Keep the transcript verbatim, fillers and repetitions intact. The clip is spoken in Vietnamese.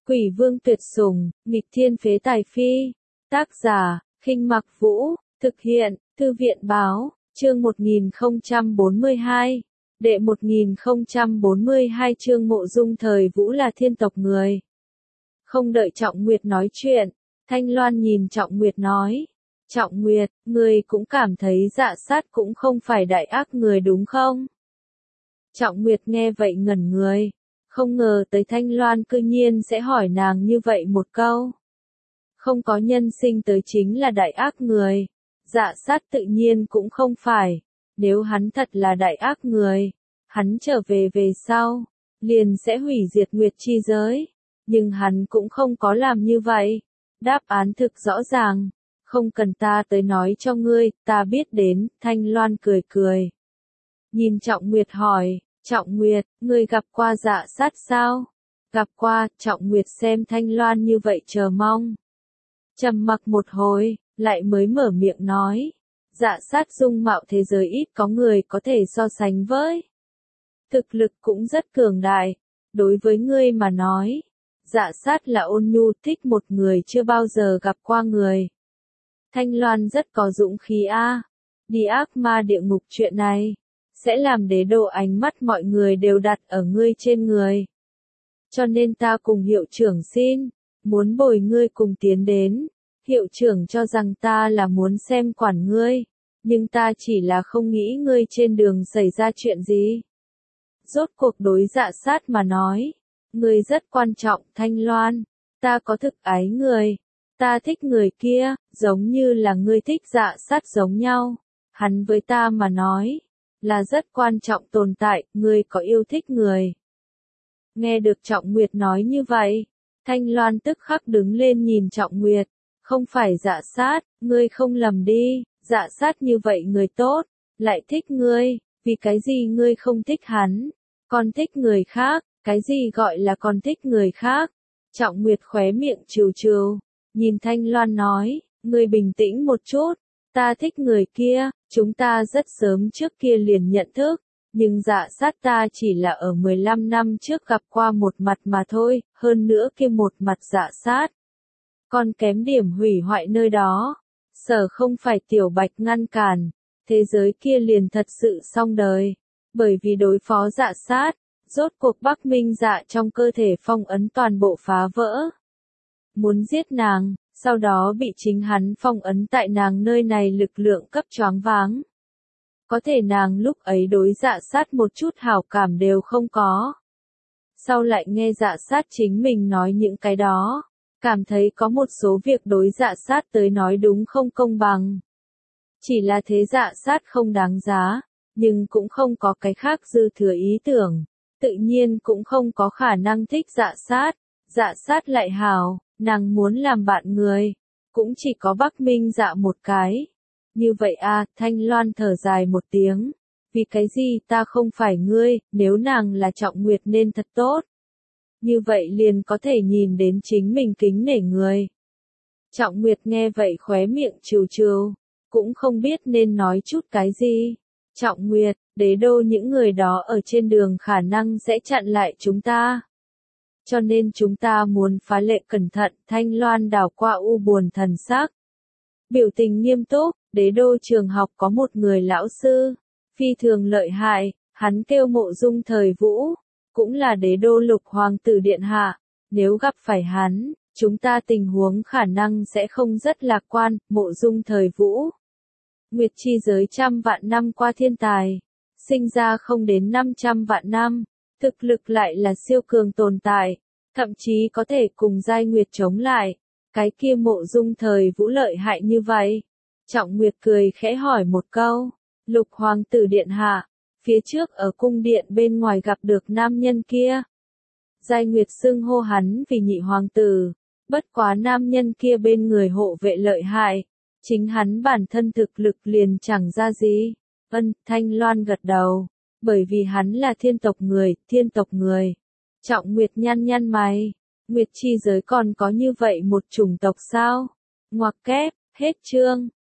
Quỷ vương tuyệt sủng, nghịch thiên phế tài phi. Tác giả, Khinh Mặc Vũ, thực hiện, Thư viện báo, chương một nghìn không trăm bốn mươi hai. Đệ một nghìn không trăm bốn mươi hai chương Mộ Dung thời Vũ là thiên tộc người. Không đợi Trọng Nguyệt nói chuyện, Thanh Loan nhìn Trọng Nguyệt nói. Trọng Nguyệt, người cũng cảm thấy Dạ Sát cũng không phải đại ác người đúng không? Trọng Nguyệt nghe vậy ngẩn người. Không ngờ tới Thanh Loan cư nhiên sẽ hỏi nàng như vậy một câu. Không có nhân sinh tới chính là đại ác người. Dạ Sát tự nhiên cũng không phải. Nếu hắn thật là đại ác người, hắn trở về về sau, liền sẽ hủy diệt Nguyệt chi giới. Nhưng hắn cũng không có làm như vậy. Đáp án thực rõ ràng. Không cần ta tới nói cho ngươi, ta biết đến, Thanh Loan cười cười. Nhìn Trọng Nguyệt hỏi. Trọng Nguyệt, ngươi gặp qua Dạ Sát sao? Gặp qua, Trọng Nguyệt xem Thanh Loan như vậy chờ mong. Trầm mặc một hồi, lại mới mở miệng nói. Dạ Sát dung mạo thế giới ít có người có thể so sánh với. Thực lực cũng rất cường đại. Đối với ngươi mà nói, Dạ Sát là ôn nhu thích một người chưa bao giờ gặp qua người. Thanh Loan rất có dũng khí a. Đi ác ma địa ngục chuyện này sẽ làm đế đô ánh mắt mọi người đều đặt ở ngươi trên người. Cho nên ta cùng hiệu trưởng xin, muốn bồi ngươi cùng tiến đến. Hiệu trưởng cho rằng ta là muốn xem quản ngươi, nhưng ta chỉ là không nghĩ ngươi trên đường xảy ra chuyện gì. Rốt cuộc đối Dạ Sát mà nói, ngươi rất quan trọng Thanh Loan, ta có thực ái người, ta thích người kia, giống như là ngươi thích Dạ Sát giống nhau, hắn với ta mà nói là rất quan trọng tồn tại, ngươi có yêu thích người. Nghe được Trọng Nguyệt nói như vậy, Thanh Loan tức khắc đứng lên nhìn Trọng Nguyệt, không phải Dạ Sát, ngươi không lầm đi, Dạ Sát như vậy người tốt, lại thích ngươi, vì cái gì ngươi không thích hắn, còn thích người khác, cái gì gọi là còn thích người khác. Trọng Nguyệt khóe miệng trừ trừ, nhìn Thanh Loan nói, ngươi bình tĩnh một chút. Ta thích người kia, chúng ta rất sớm trước kia liền nhận thức, nhưng Dạ Sát ta chỉ là ở mười lăm năm trước gặp qua một mặt mà thôi, hơn nữa kia một mặt Dạ Sát. Còn kém điểm hủy hoại nơi đó, sở không phải Tiểu Bạch ngăn cản, thế giới kia liền thật sự xong đời, bởi vì đối phó Dạ Sát, rốt cuộc Bắc Minh Dạ trong cơ thể phong ấn toàn bộ phá vỡ. Muốn giết nàng. Sau đó bị chính hắn phong ấn tại nàng nơi này lực lượng cấp choáng váng. Có thể nàng lúc ấy đối Dạ Sát một chút hảo cảm đều không có. Sau lại nghe Dạ Sát chính mình nói những cái đó, cảm thấy có một số việc đối Dạ Sát tới nói đúng không công bằng. Chỉ là thế Dạ Sát không đáng giá, nhưng cũng không có cái khác dư thừa ý tưởng, tự nhiên cũng không có khả năng thích Dạ Sát. Dạ Sát lại hảo. Nàng muốn làm bạn người, cũng chỉ có Bắc Minh Dạ một cái. Như vậy a, Thanh Loan thở dài một tiếng. Vì cái gì ta không phải ngươi, nếu nàng là Trọng Nguyệt nên thật tốt. Như vậy liền có thể nhìn đến chính mình kính nể người. Trọng Nguyệt nghe vậy khóe miệng trừ trừ, cũng không biết nên nói chút cái gì. Trọng Nguyệt, đế đô những người đó ở trên đường khả năng sẽ chặn lại chúng ta. Cho nên chúng ta muốn phá lệ cẩn thận, Thanh Loan đảo qua u buồn thần sắc. Biểu tình nghiêm túc, đế đô trường học có một người lão sư, phi thường lợi hại, hắn kêu Mộ Dung thời Vũ, cũng là đế đô lục hoàng tử điện hạ, nếu gặp phải hắn, chúng ta tình huống khả năng sẽ không rất lạc quan. Mộ Dung thời Vũ. Nguyệt chi giới trăm vạn năm qua thiên tài, sinh ra không đến năm trăm vạn năm. Thực lực lại là siêu cường tồn tại, thậm chí có thể cùng giai Nguyệt chống lại, cái kia Mộ Dung thời Vũ lợi hại như vậy. Trọng Nguyệt cười khẽ hỏi một câu, lục hoàng tử điện hạ, phía trước ở cung điện bên ngoài gặp được nam nhân kia. Giai Nguyệt xưng hô hắn vì nhị hoàng tử, bất quá nam nhân kia bên người hộ vệ lợi hại, chính hắn bản thân thực lực liền chẳng ra gì. Ân, Thanh Loan gật đầu. Bởi vì hắn là thiên tộc người, thiên tộc người. Trọng Nguyệt nhăn nhăn mày. Nguyệt chi giới còn có như vậy một chủng tộc sao? Ngoặc kép, hết chương.